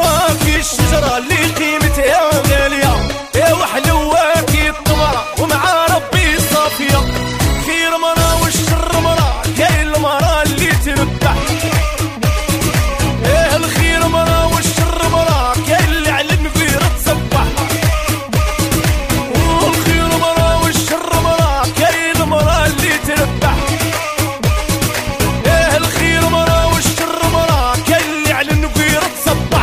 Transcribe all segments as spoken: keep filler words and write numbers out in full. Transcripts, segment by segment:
حلواكي الشجرة اللي قيمتها غالية، يا وحلواكي الطمرة ومع ربي صافية. خير مرة والشر مرة، كاين المرة اللي تربح. ايه الخير مرة والشر مرة، كاين اللي على النبير تصبح. والخير مرة والشر مرة، كاين المرة اللي تربح. ايه الخير مرة والشر مرة، كاين اللي على النبير تصبح.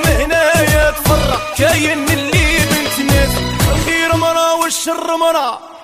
كاين اللي بنت ناس، الخير مرة والشر مرة.